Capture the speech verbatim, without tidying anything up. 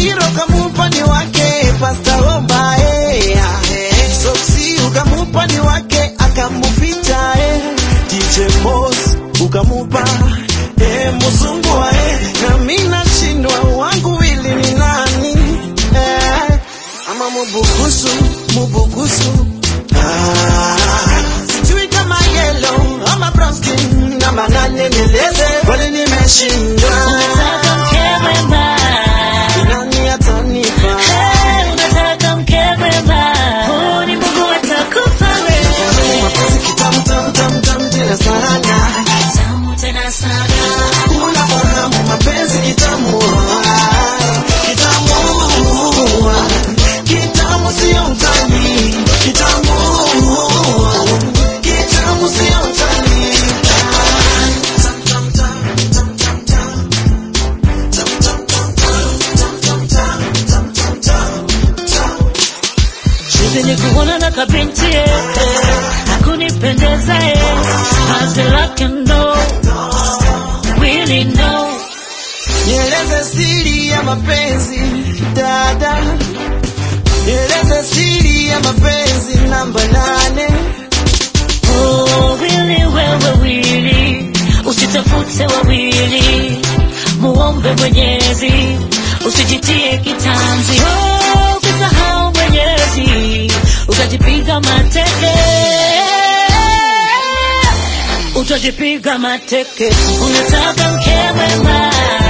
Shakira ukamupa ni wake Pastor Omba eh. Soxy ukamupa ni wake akamuficha eh. D J Boss ukamupa eh Musungwa eh. Na mimi nashindwa wangu wili ni nani eh. Ama mubukusu mubukusu ah. Sijui kama yellow ama brown skin ama nane nieleze wale nimeshindwa. Unataka mke mwema, Nani atanipa? hey, unataka mke mwema, huu ni Mungu atakupa wewe. Mapenzi kitamu tamu tamu tamu tena sana, Tamu tena sana. unafahamu mapenzi kitamu kitamu kitamu sio utani, kitamu kitamu sio utani. Tam tam tam tam tam tam tam tam tam tam tam tam tam tam. Shida ni kuona na kabinti eh, hakunipendeza eh, I feel like you know, really know. Nieleze siri ya mapenzi dada, nieleze siri ya mapenzi namba nane. Oh, really wewe wili, usitafute wawili, muombe Mwenyezi, usijitie kitanzi. Oh, ukisahau Mwenyezi, utajipiga mateke, utajipiga mateke. Unataka mke mwema,